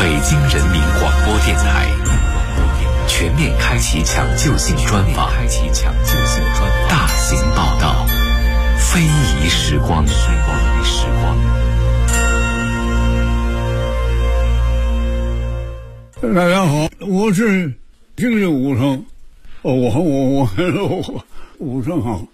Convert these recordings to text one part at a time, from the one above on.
北京人民广播电台全面开启抢救性专访，大型报道，非遗时光。 大家好，我是京剧武生，我武生好。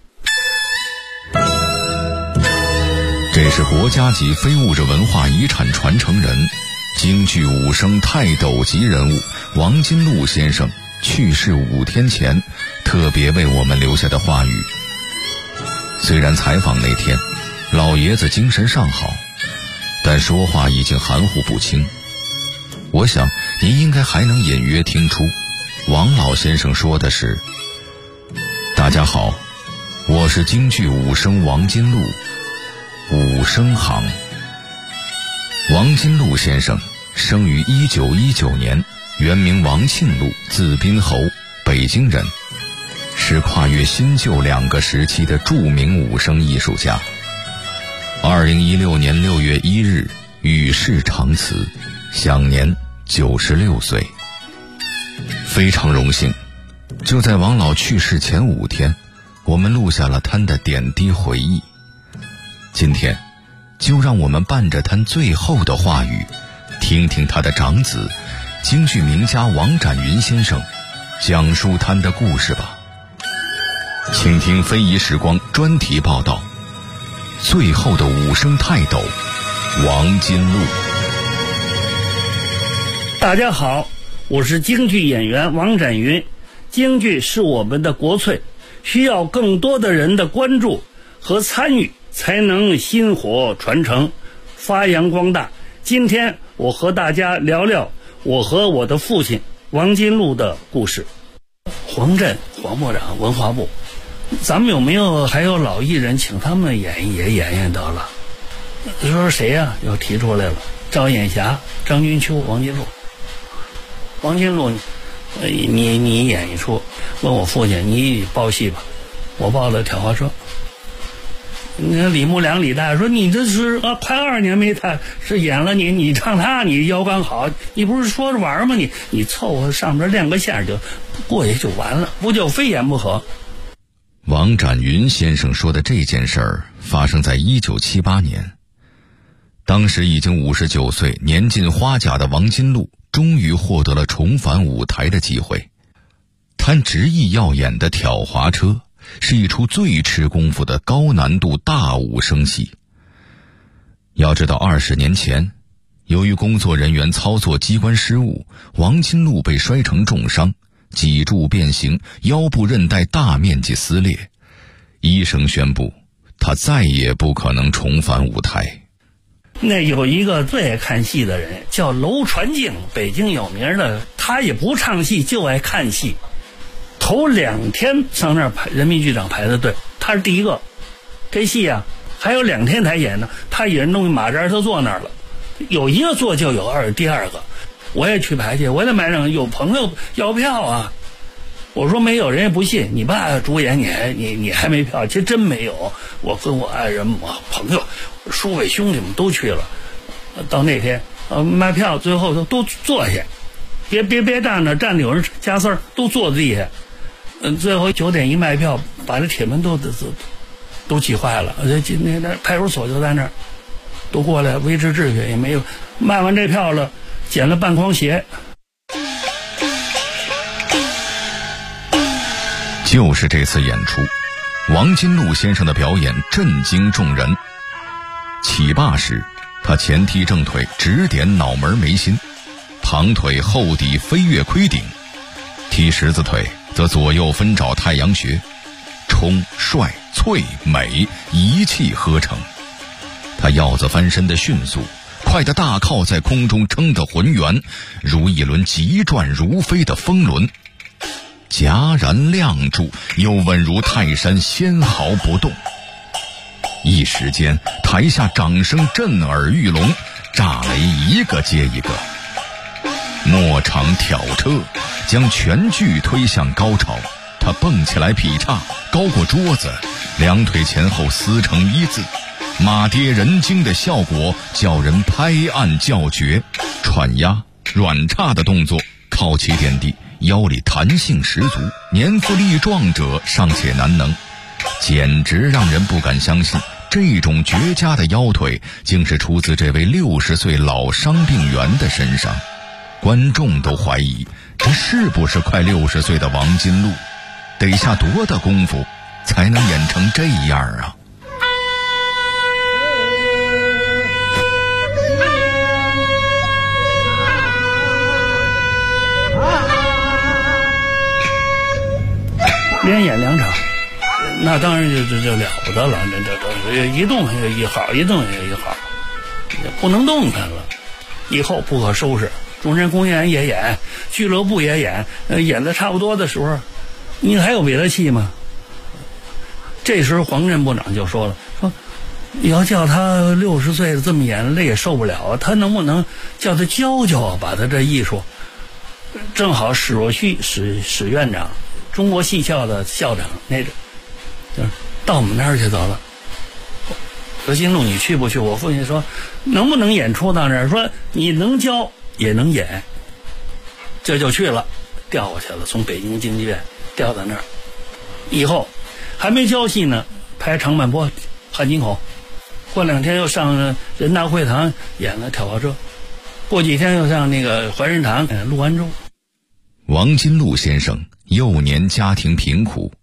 这是国家级非物质文化遗产传承人、京剧武生泰斗级人物王金禄先生去世5天前特别为我们留下的话语。虽然采访那天老爷子精神尚好，但说话已经含糊不清。我想您应该还能隐约听出王老先生说的是：大家好，我是京剧武生王金禄，武生行。王金禄先生生于1919年，原名王庆禄，字宾侯，北京人，是跨越新旧2个时期的著名武生艺术家。2016年6月1日与世长辞，享年96岁。非常荣幸，就在王老去世前5天，我们录下了他的点滴回忆。今天就让我们伴着他最后的话语，听听他的长子京剧名家王展云先生讲述他的故事吧。请听非遗时光专题报道，最后的武生泰斗王金禄。 大家好，我是京剧演员王展云。京剧是我们的国粹，需要更多的人的关注和参与，才能薪火传承，发扬光大。今天我和大家聊聊我和我的父亲王金禄的故事。黄镇黄部长，文化部，咱们有没有还有老艺人请他们演得了？说谁呀？又提出来了，赵艳霞、张君秋、王金禄。王金禄，你演一出，问我父亲你报戏吧，我报了挑花车。你看李木良李大爷说，你这是快2年没他是演了，你唱他，你腰杆好，你不是说着玩吗？你凑合上边练个线就过去就完了，不就非演不可。 王展云先生说的这件事儿发生在1978年，当时已经59岁、年近花甲的王金禄终于获得了重返舞台的机会。他执意要演的挑滑车是一出最吃功夫的高难度大武生戏。要知道20年前，由于工作人员操作机关失误，王金禄被摔成重伤，脊柱变形，腰部韧带大面积撕裂。医生宣布他再也不可能重返舞台。 那有一个最爱看戏的人叫娄传敬，北京有名的，他也不唱戏，就爱看戏。头2天上那儿排人民剧场排的队，他是第一个。这戏啊还有2天才演呢，他一人弄一马扎，他坐那儿了。有一个坐就有第二个。我也去排去，我得买上，有朋友要票啊。我说没有，人也不信。你爸主演你还没票？其实真没有。我跟我爱人、我朋友、叔辈兄弟们都去了。到那天卖票，最后都坐下，别站着，站着有人加丝儿，都坐地下。最后9点一卖票，把这铁门都挤坏了。那派出所就在那儿，都过来维持秩序，也没有。卖完这票了，捡了半筐鞋。 就是这次演出，王金禄先生的表演震惊众人。起罢时，他前踢正腿，直点脑门眉心，旁腿后底飞跃盔顶，踢十字腿则左右分爪太阳穴，冲、帅、脆、美一气呵成。他鹞子翻身的迅速，快的大靠在空中撑得浑圆，如一轮急转如飞的风轮，戛然亮柱，又稳如泰山，纤毫不动。一时间，台下掌声震耳欲聋，炸雷一个接一个。末场挑车将全剧推向高潮，他蹦起来劈叉，高过桌子，两腿前后撕成一字，马跌人惊的效果叫人拍案叫绝，喘压、 软叉的动作，靠起点地，腰里弹性十足，年富力壮者尚且难能，简直让人不敢相信，这种绝佳的腰腿竟是出自这位60岁老伤病员的身上。观众都怀疑，这是不是快60岁的王金禄？得下多大功夫才能演成这样啊？ 连演2场，那当然就了不得了，这一动一好，一动一好，不能动弹了，以后不可收拾。中山公园也演，俱乐部也演，演的差不多的时候，你还有别的戏吗？这时候黄振部长就说了，说要叫他60岁的这么演，累也受不了啊，他能不能叫他教教，把他这艺术。正好史若旭史院长，中国戏校的校长，那个就是到我们那儿去走了。何金禄，你去不去？我父亲说，能不能演出到那儿？说你能教也能演，这就去了，调过去了，从北京京剧院调到那儿。以后还没教戏呢，拍长坂坡、汉津口，过2天又上人大会堂演了跳跑车，过几天又上那个怀仁堂陆安州。 王金禄先生幼年家庭贫苦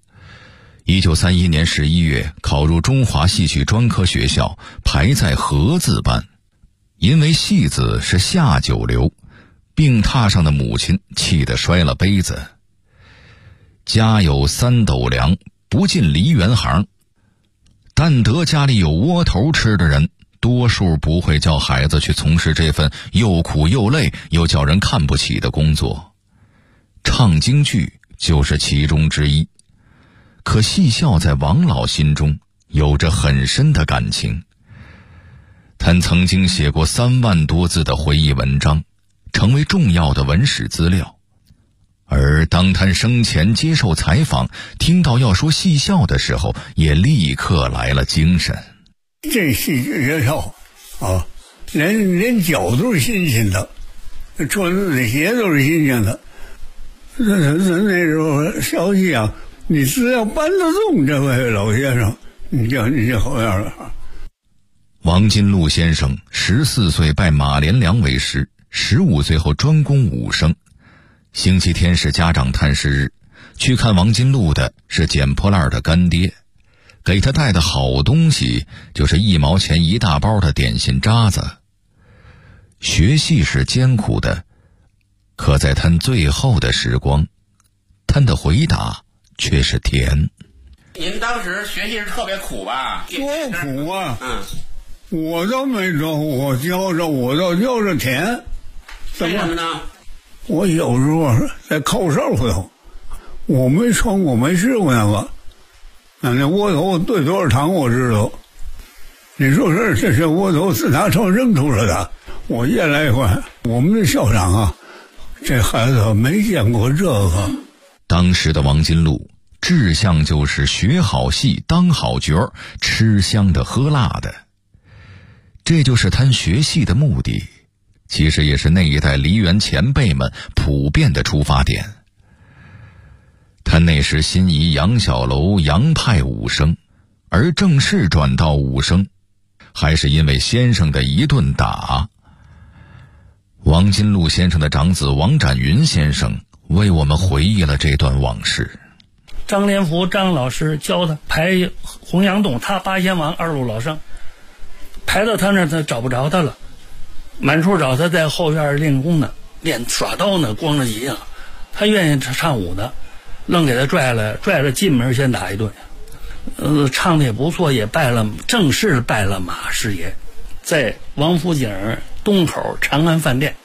，1931年11月考入中华戏曲专科学校，排在禾字班。因为戏子是下九流，病榻上的母亲气得摔了杯子。家有3斗粮，不进梨园行。但得家里有窝头吃的人，多数不会叫孩子去从事这份又苦又累又叫人看不起的工作。唱京剧就是其中之一。可戏校在王老心中有着很深的感情。他曾经写过3万多字的回忆文章，成为重要的文史资料。而当他生前接受采访，听到要说戏校的时候，也立刻来了精神。 这戏剧学校啊，连脚都是新鲜的，穿的鞋都是新鲜的。那时候小戏啊，你只要搬得动这位老先生，你就好样了。 王金禄先生14岁拜马连良为师，15岁后专攻武生。星期天是家长探视日，去看王金禄的是捡破烂的干爹，给他带的好东西就是1毛钱一大包的点心渣子。学戏是艰苦的，可在他最后的时光，他的回答却是甜。 您当时学习是特别苦吧？ 多苦啊！我都没招，我教着甜。 为什么呢？ 我有时候在靠哨里头，我没穿过，没试过那个。那窝头兑多少糖我知道。你说这窝头是拿秤扔出来的，我越来越快。我们的校长啊，这孩子没见过这个。 当时的王金禄志向就是学好戏，当好角，吃香的喝辣的。这就是他学戏的目的，其实也是那一代梨园前辈们普遍的出发点。他那时心仪杨小楼杨派武生，而正式转到武生，还是因为先生的一顿打。王金禄先生的长子王展云先生为我们回忆了这段往事。 张连福张老师教他排洪阳洞，他八仙王2路老生，排到他那儿他找不着他了，满处找他，在后院练功呢，练耍刀呢，光着脊梁。他愿意唱武的，愣给他拽了进门先打一顿。唱的也不错，也正式拜了马师爷，在王府井东口长安饭店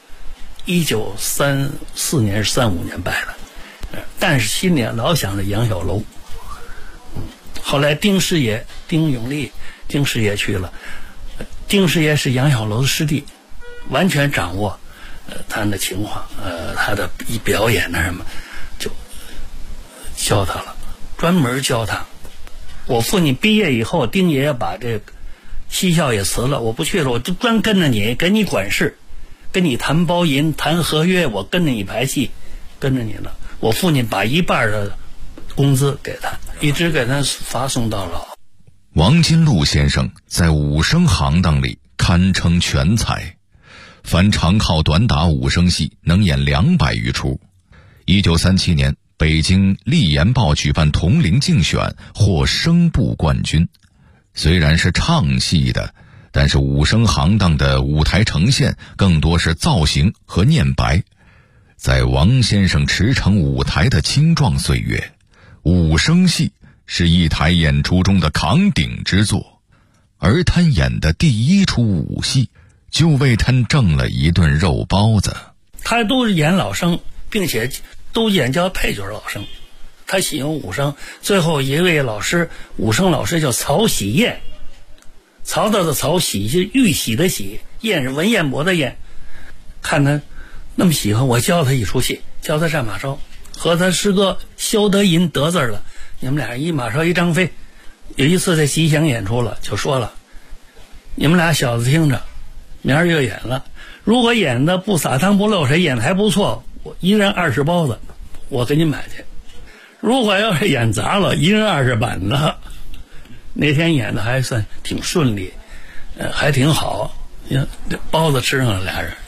，1934年35年拜的。但是心里老想着杨小楼。后来丁师爷丁永利丁师爷去了，丁师爷是杨小楼的师弟，完全掌握他的情况，他的表演那什么，就教他了，专门教他。我父亲毕业以后，丁爷爷把这戏校也辞了，我不去了，我就专跟着你，给你管事， 跟你谈包银谈合约，我跟着你排戏，跟着你了。我父亲把一半的工资给他，一直给他发送到老。 王金禄先生在武生行当里堪称全才，凡长靠短打武生戏能演200余出。1937年北京丽言报举办铜陵竞选，获声部冠军。虽然是唱戏的，但是武生行当的舞台呈现更多是造型和念白。在王先生驰骋舞台的青壮岁月，武生戏是一台演出中的扛鼎之作，而他演的第一出武戏就为他挣了一顿肉包子。 他都是演老生，并且都演叫配角老生。他喜欢武生，最后一位老师，武生老师叫曹喜彦，曹操的曹，喜是玉玺的喜，彦是文彦博的彦。看他那么喜欢，我教他一出戏，教他战马烧，和他师哥萧德银得字了。你们俩一马烧一张飞。有一次在吉祥演出了，就说了，你们俩小子听着，明儿就演了，如果演的不撒汤不漏水，演的还不错，我一人20包子，我给你买去。如果要是演砸了，一人20板子。那天演的还算挺顺利，还挺好，包子吃上了俩人。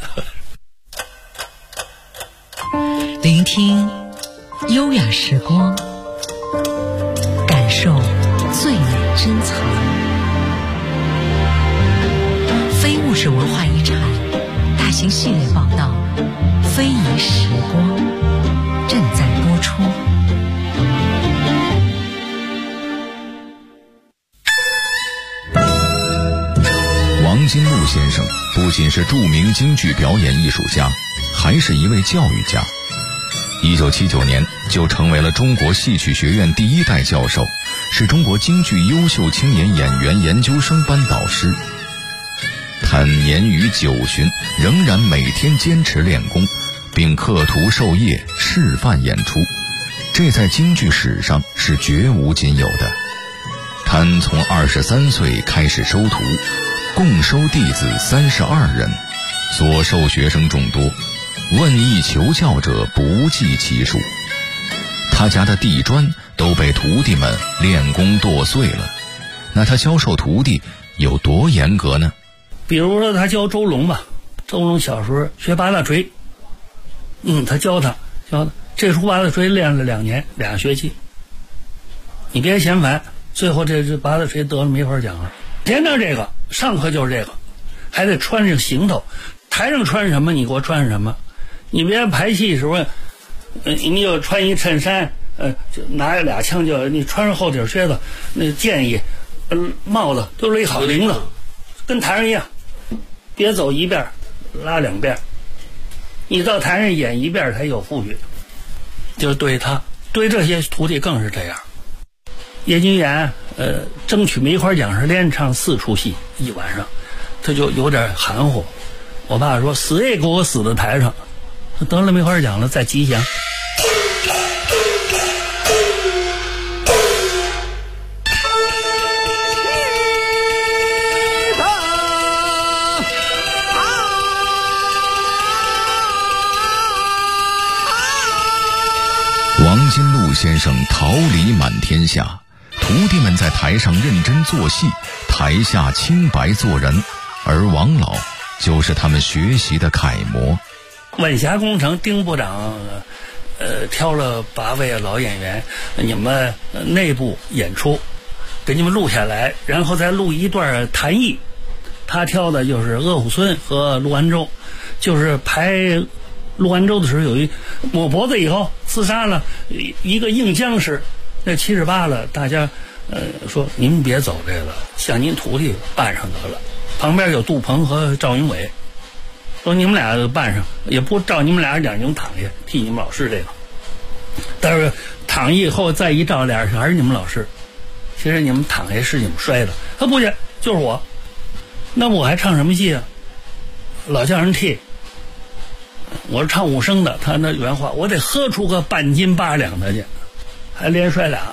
聆听优雅时光，感受最美珍藏。非物质文化遗产大型系列报道《非遗时光》正在播出。 王金禄先生不仅是著名京剧表演艺术家，还是一位教育家。1979年就成为了中国戏曲学院第1代教授，是中国京剧优秀青年演员研究生班导师。他年逾90旬，仍然每天坚持练功，并刻图授业示范演出，这在京剧史上是绝无仅有的。他从23岁开始收徒，共收弟子32人，所收学生众多，问艺求教者不计其数。他家的地砖都被徒弟们练功剁碎了。那他教授徒弟有多严格呢？ 比如说他教周龙吧，周龙小时候学八大锤，他教他这出八大锤练了2年2学期，你别嫌烦，最后这八大锤得了没法讲了。天天这个上课就是这个，还得穿上行头，台上穿什么你给我穿什么，你别排戏时候你就穿一衬衫，就拿着2枪，就你穿上厚底靴子，那建议帽子都勒好铃子，跟台上一样，别走一遍拉2遍，你到台上演1遍才有富裕。就是对他对这些徒弟更是这样。叶君言争取梅花奖是连唱4出戏一晚上，他就有点含糊。我爸说死也给我死在台上，他得了梅花奖了，在吉祥。 王金禄先生桃李满天下，徒弟们在台上认真做戏，台下清白做人，而王老就是他们学习的楷模。 晚霞工程丁部长挑了8位老演员，你们内部演出给你们录下来，然后再录一段弹艺。他挑的就是鄂虎村和陆安州，就是排陆安州的时候有一抹脖子以后自杀了一个硬僵尸，那78了，大家说您别走这个，向您徒弟办上得了。旁边有杜鹏和赵云伟，说你们俩办上，也不照你们俩讲，你们躺下替你们老师这个。但是躺以后再一照脸还是你们老师，其实你们躺下是你们摔的。他不去，就是我。那么我还唱什么戏啊？老叫人替。我是唱武生的，他那原话，我得喝出个半斤8两的去，还连摔俩。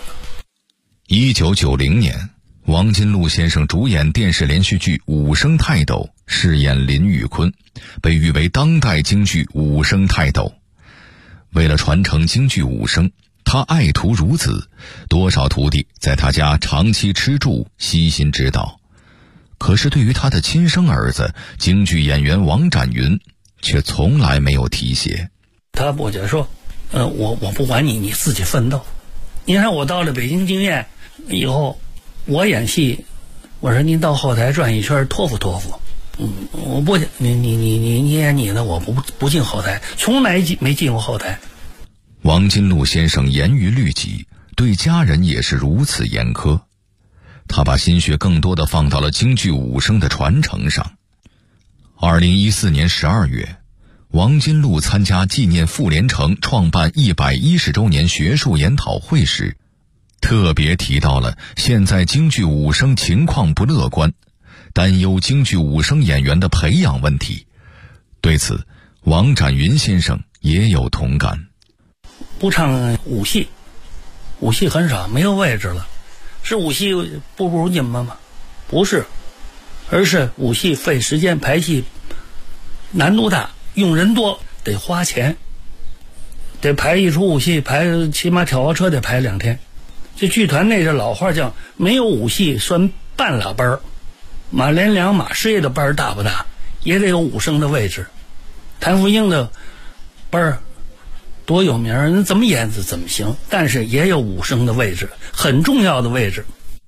1990年，王金禄先生主演电视连续剧《武生泰斗》 饰演林玉坤，被誉为当代京剧武生泰斗。为了传承京剧武生，他爱徒如子，多少徒弟在他家长期吃住，悉心指导。可是对于他的亲生儿子京剧演员王展云，却从来没有提携。 他我就说我不管你，你自己奋斗。你看我到了北京京院以后，我演戏，我说您到后台转一圈托付托付。我不你演你的，我不进后台，从来没进过后台。 王金禄先生严于律己，对家人也是如此严苛。他把心血更多地放到了京剧武生的传承上。2014年12月，王金禄参加纪念傅连城创办110周年学术研讨会时，特别提到了现在京剧武生情况不乐观，担忧京剧武生演员的培养问题。对此，王展云先生也有同感。 不唱武戏，武戏很少，没有位置了。是武戏不如你们吗？不是，而是武戏费时间，排戏难度大，用人多，得花钱，得排一出武戏，排起码挑花车得排2天。这剧团内这老话叫没有武戏算半拉班儿。马连良、马师爷的班大不大？也得有武生的位置。谭福英的班多有名，人怎么演怎么行，但是也有武生的位置，很重要的位置。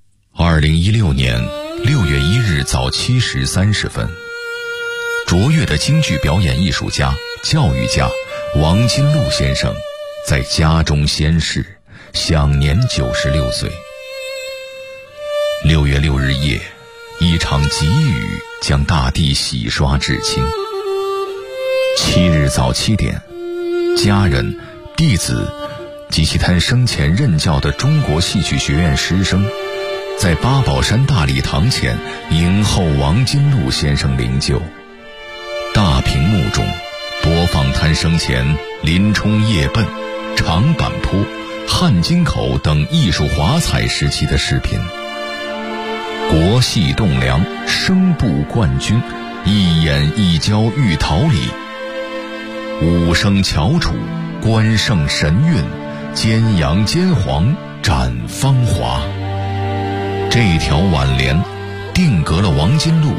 2016年6月1日早7时30分，卓越的京剧表演艺术家、教育家王金禄先生在家中仙逝，享年96岁。6月6日夜，一场急雨将大地洗刷至清。7日早7点，家人、弟子及其他生前任教的中国戏曲学院师生，在八宝山大礼堂前迎候王金禄先生灵柩。大屏幕中播放他生前林冲夜奔、长坂坡、汉津口等艺术华彩时期的视频。国戏栋梁，声部冠军，一演一教喻桃李。武生翘楚，关胜神韵，奸阳奸黄，展芳华。这条挽联定格了王金禄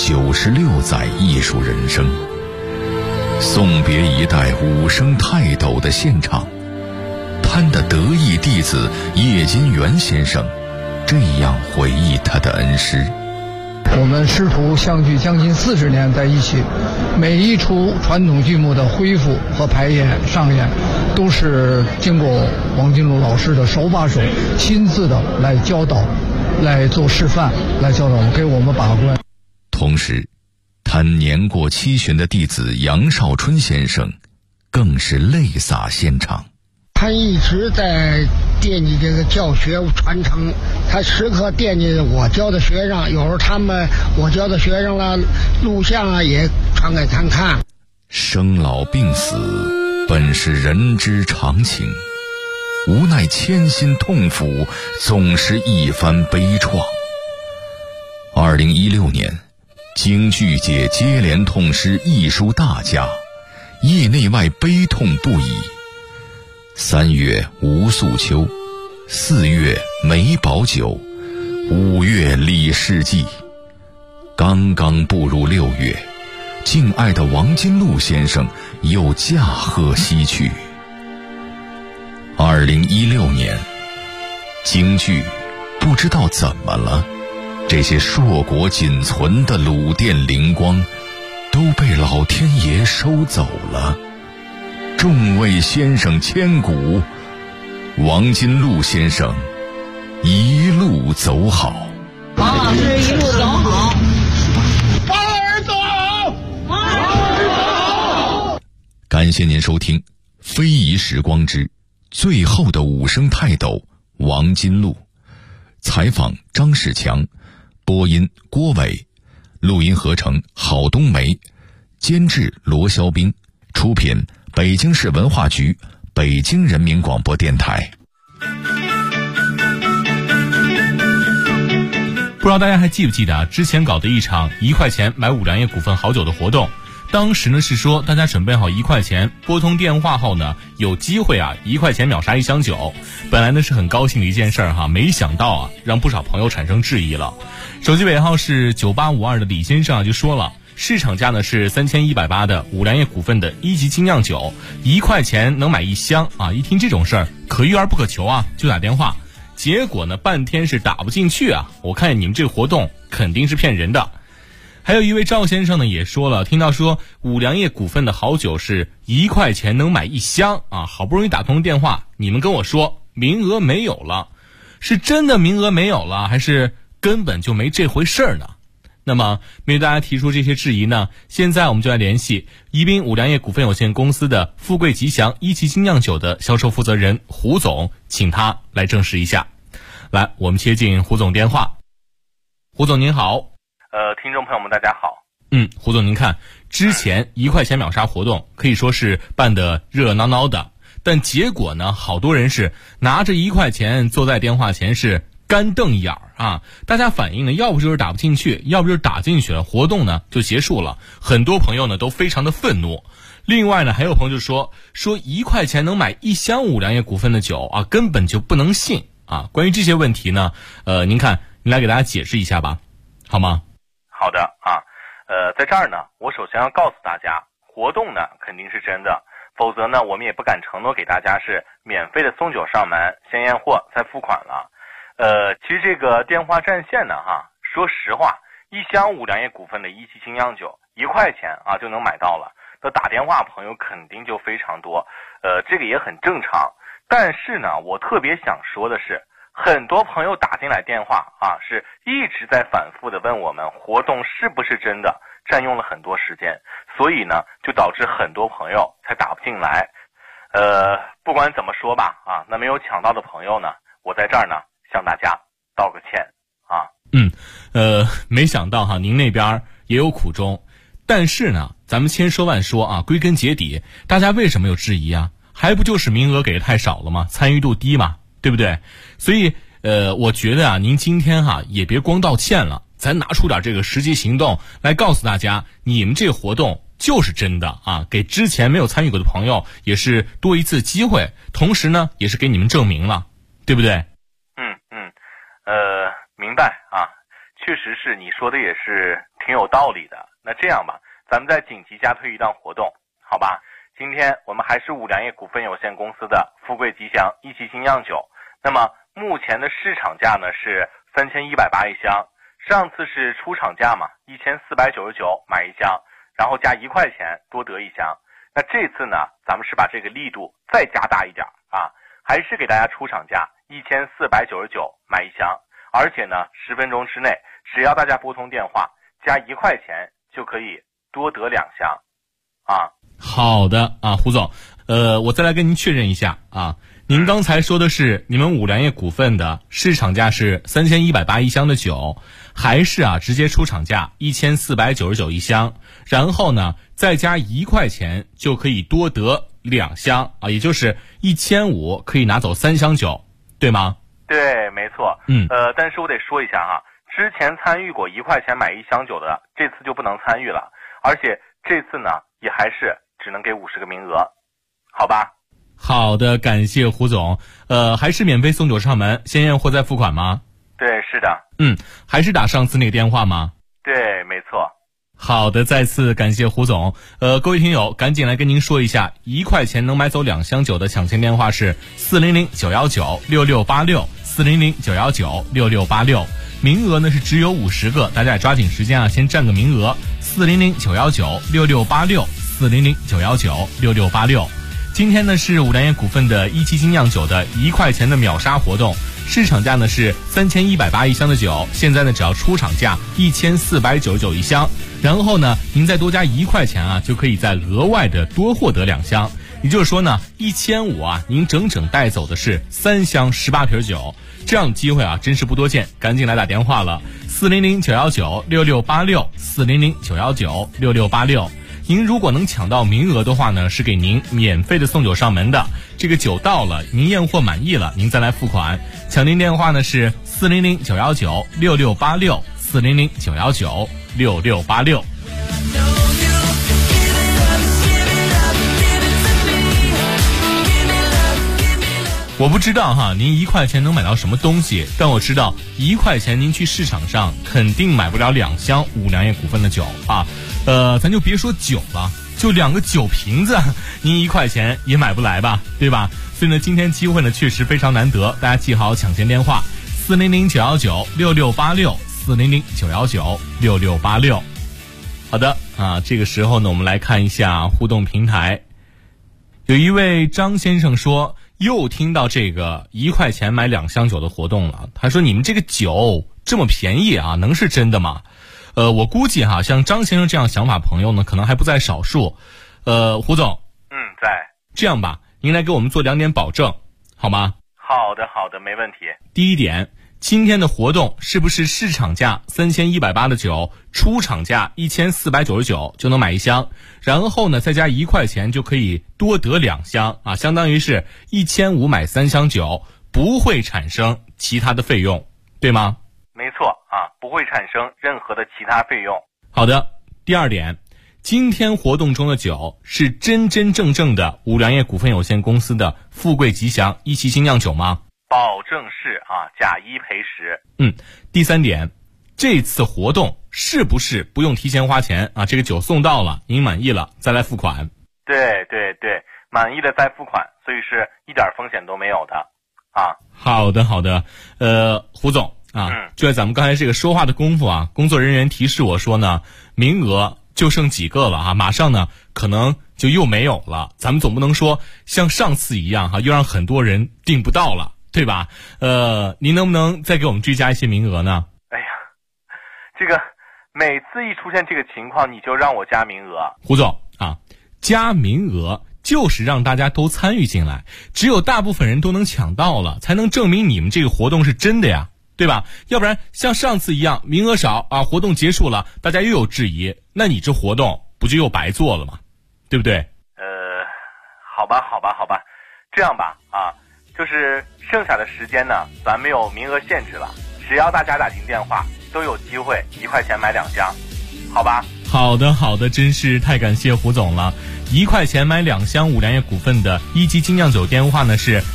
96载艺术人生。送别一代武生泰斗的现场，他的得意弟子叶金元先生这样回忆他的恩师： 我们师徒相聚将近40年在一起，每一出传统剧目的恢复和排演上演，都是经过王金禄老师的手把手亲自的来教导，来做示范，来教导给我们把关。 同时，他年过70旬的弟子杨少春先生更是泪洒现场。 他一直在惦记这个教学传承，他时刻惦记我教的学生，有时候我教的学生了录像啊也传给他看。 生老病死本是人之常情，无奈千辛痛苦总是一番悲怆。2016年，京剧界接连痛失艺术大家，业内外悲痛不已。3月吴素秋，4月梅葆玖，5月李世济。刚刚步入6月，敬爱的王金禄先生又驾鹤西去。2016年，京剧不知道怎么了，这些硕果仅存的鲁电灵光都被老天爷收走了。众位先生千古，王金禄先生一路走好。 王老师一路走好。 王儿走好，王儿走好。 感谢您收听《非遗时光之最后的武生泰斗王金禄》，采访张世强，播音郭伟，录音合成郝冬梅，监制罗肖兵，出品北京市文化局、北京人民广播电台。 不知道大家还记不记得啊？之前搞的一场1块钱买五粮液股份好酒的活动，当时呢是说大家准备好1块钱，拨通电话后呢，有机会啊1块钱秒杀1箱酒。本来呢是很高兴的一件事儿哈，没想到啊让不少朋友产生质疑了。手机尾号是9852的李先生啊就说了，市场价呢是3180的五粮液股份的1级精酿酒，1块钱能买1箱啊！一听这种事儿，可遇而不可求啊，就打电话。结果呢，半天是打不进去啊！我看你们这个活动肯定是骗人的。还有一位赵先生呢也说了，听到说五粮液股份的好酒是1块钱能买1箱啊，好不容易打通电话，你们跟我说名额没有了，是真的名额没有了，还是根本就没这回事儿呢？那么面对大家提出这些质疑呢，现在我们就来联系宜宾五粮液股份有限公司的富贵吉祥1级精酿酒的销售负责人胡总，请他来证实一下。来，我们接进胡总电话。胡总您好。 听众朋友们大家好。 胡总您看，之前1块钱秒杀活动可以说是办得热热闹闹的，但结果呢，好多人是拿着1块钱坐在电话前是干瞪眼啊！大家反映呢，要不就是打不进去，要不就是打进去了，活动呢就结束了。很多朋友呢都非常的愤怒。另外呢，还有朋友就说1块钱能买1箱五粮液股份的酒啊，根本就不能信啊！关于这些问题呢，您看，您来给大家解释一下吧，好吗？ 好的啊，在这儿呢，我首先要告诉大家，活动呢肯定是真的，否则呢，我们也不敢承诺给大家是免费的送酒上门，先验货再付款了。其实这个电话占线呢，说实话，1箱五粮液股份的1级精酿酒1块钱啊就能买到了，那打电话朋友肯定就非常多，这个也很正常。但是呢，我特别想说的是，很多朋友打进来电话啊，是一直在反复的问我们活动是不是真的，占用了很多时间，所以呢，就导致很多朋友才打不进来。不管怎么说吧，啊，那没有抢到的朋友呢，我在这儿呢向大家道个歉啊。 没想到哈，您那边也有苦衷，但是呢，咱们千说万说啊，归根结底，大家为什么有质疑啊？还不就是名额给的太少了吗？参与度低嘛，对不对？所以我觉得啊，您今天也别光道歉了，咱拿出点这个实际行动来告诉大家，你们这个活动就是真的啊，给之前没有参与过的朋友也是多一次机会，同时呢，也是给你们证明了，对不对？ 明白啊，确实是你说的也是挺有道理的。那这样吧，咱们再紧急加推一档活动，好吧？今天我们还是五粮液股份有限公司的富贵吉祥1级精酿酒，那么目前的市场价呢是3180一箱，上次是出厂价嘛，1499买1箱，然后加1块钱多得1箱。那这次呢，咱们是把这个力度再加大一点啊，还是给大家出厂价1499买1箱，而且呢10分钟之内，只要大家拨通电话加1块钱就可以多得2箱啊。 好的啊，胡总，我再来跟您确认一下啊，您刚才说的是你们五粮液股份的市场价是3180一箱的酒，还是啊直接出厂价1499一箱，然后呢再加1块钱就可以多得2箱啊，也就是1500可以拿走3箱酒，对吗？ 对，没错。但是我得说一下哈，之前参与过1块钱买1箱酒的，这次就不能参与了，而且这次呢也还是只能给50个名额，好吧？ 好的，感谢胡总。还是免费送酒上门，先验货再付款吗？ 对，是的。 还是打上次那个电话吗？ 对，没错。 好的，再次感谢胡总。各位听友，赶紧来跟您说一下，1块钱能买走2箱酒的抢签电话是400-919-6686，400-919-6686。名额呢是只有50个，大家也抓紧时间啊，先占个名额。400-919-6686，400-919-6686。今天呢是五粮液股份的1级精酿酒的1块钱的秒杀活动，市场价呢是3180一箱的酒，现在呢只要出厂价1499一箱，然后呢您再多加1块钱啊，就可以再额外的多获得2箱，也就是说呢1500啊，您整整带走的是3箱18瓶酒，这样的机会啊真是不多见，赶紧来打电话了，400-919-6686，400-919-6686。 您如果能抢到名额的话呢，是给您免费的送酒上门的。这个酒到了，您验货满意了，您再来付款。抢订电话呢是400-919-6686，400-919-6686。我不知道哈，您1块钱能买到什么东西，但我知道1块钱您去市场上肯定买不了2箱五粮液股份的酒啊。咱就别说酒了，就2个酒瓶子，您1块钱也买不来吧，对吧？所以呢，今天机会呢确实非常难得，大家记好抢先电话：400-919-6686，400-919-6686。好的啊，这个时候呢，我们来看一下互动平台。有一位张先生说，又听到这个1块钱买2箱酒的活动了。他说，你们这个酒这么便宜啊，能是真的吗？我估计哈，像张先生这样想法朋友呢，可能还不在少数。胡总， 在。 这样吧，您来给我们做2点保证，好吗？ 好的，没问题。 第一点，今天的活动是不是市场价3180的酒，出厂价1499就能买1箱，然后呢再加1块钱就可以多得2箱啊，相当于是1500买3箱酒，不会产生其他的费用，对吗？ 没错啊，不会产生任何的其他费用。 好的，第二点，今天活动中的酒是真真正正的五粮液股份有限公司的富贵吉祥一期精酿酒吗？ 保证是啊，假一赔10。 第三点，这次活动是不是不用提前花钱啊？这个酒送到了，您满意了再来付款。 对，满意了再付款，所以是一点风险都没有的啊。 好的，胡总啊，就在咱们刚才这个说话的功夫啊，工作人员提示我说呢，名额就剩几个了啊，马上呢可能就又没有了。咱们总不能说像上次一样哈，又让很多人订不到了，对吧？您能不能再给我们追加一些名额呢？ 哎呀，这个每次一出现这个情况，你就让我加名额。 胡总啊，加名额就是让大家都参与进来，只有大部分人都能抢到了，才能证明你们这个活动是真的呀，对吧？要不然像上次一样名额少啊，活动结束了大家又有质疑，那你这活动不就又白做了吗？对不对？ 好吧，这样吧啊，就是剩下的时间呢，咱没有名额限制了，只要大家打进电话都有机会1块钱买2箱，好吧？ 好的，真是太感谢胡总了。1块钱买2箱五粮液股份的一级精酿酒电话呢是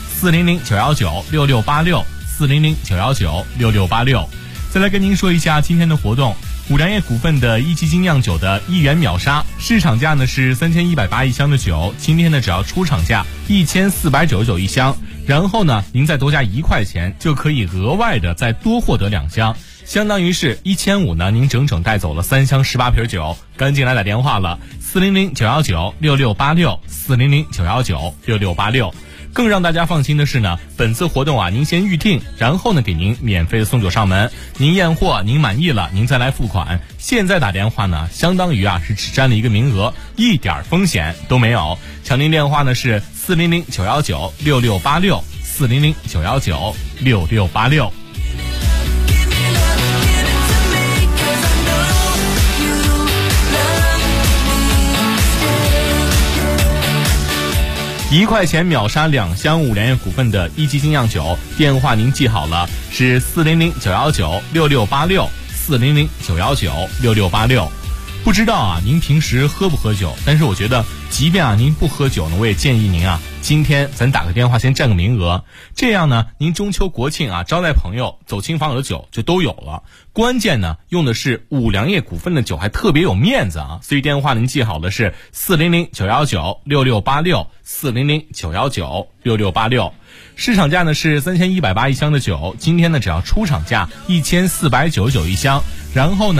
400-919-6686，400-919-6686。再来跟您说一下今天的活动，五粮液股份的一级精酿酒的1元秒杀，市场价呢是31801箱的酒，今天呢只要出厂价14991箱，然后呢您再多加1块钱就可以额外的再多获得2箱，相当于是1500呢，您整整带走了3箱18瓶酒。赶紧来打电话了，400-919-6686，400-919-6686。更让大家放心的是呢，本次活动啊，您先预定，然后呢给您免费的送酒上门，您验货您满意了，您再来付款。现在打电话呢，相当于啊是只占了一个名额，一点风险都没有。抢订电话呢是400-919-6686，400-919-6686。1块钱秒杀2箱五粮液股份的一级精酿酒，电话您记好了，是400-919-6686，400-919-6686。不知道啊，您平时喝不喝酒？但是我觉得，即便啊您不喝酒呢，我也建议您啊，今天咱打个电话先占个名额，这样呢，您中秋国庆啊招待朋友走亲访友的酒就都有了。关键呢，用的是五粮液股份的酒，还特别有面子啊！所以电话您记好的是400-919-6686，400-919-6686。市场价呢是3180一箱的酒，今天呢只要出厂价1499一箱，然后呢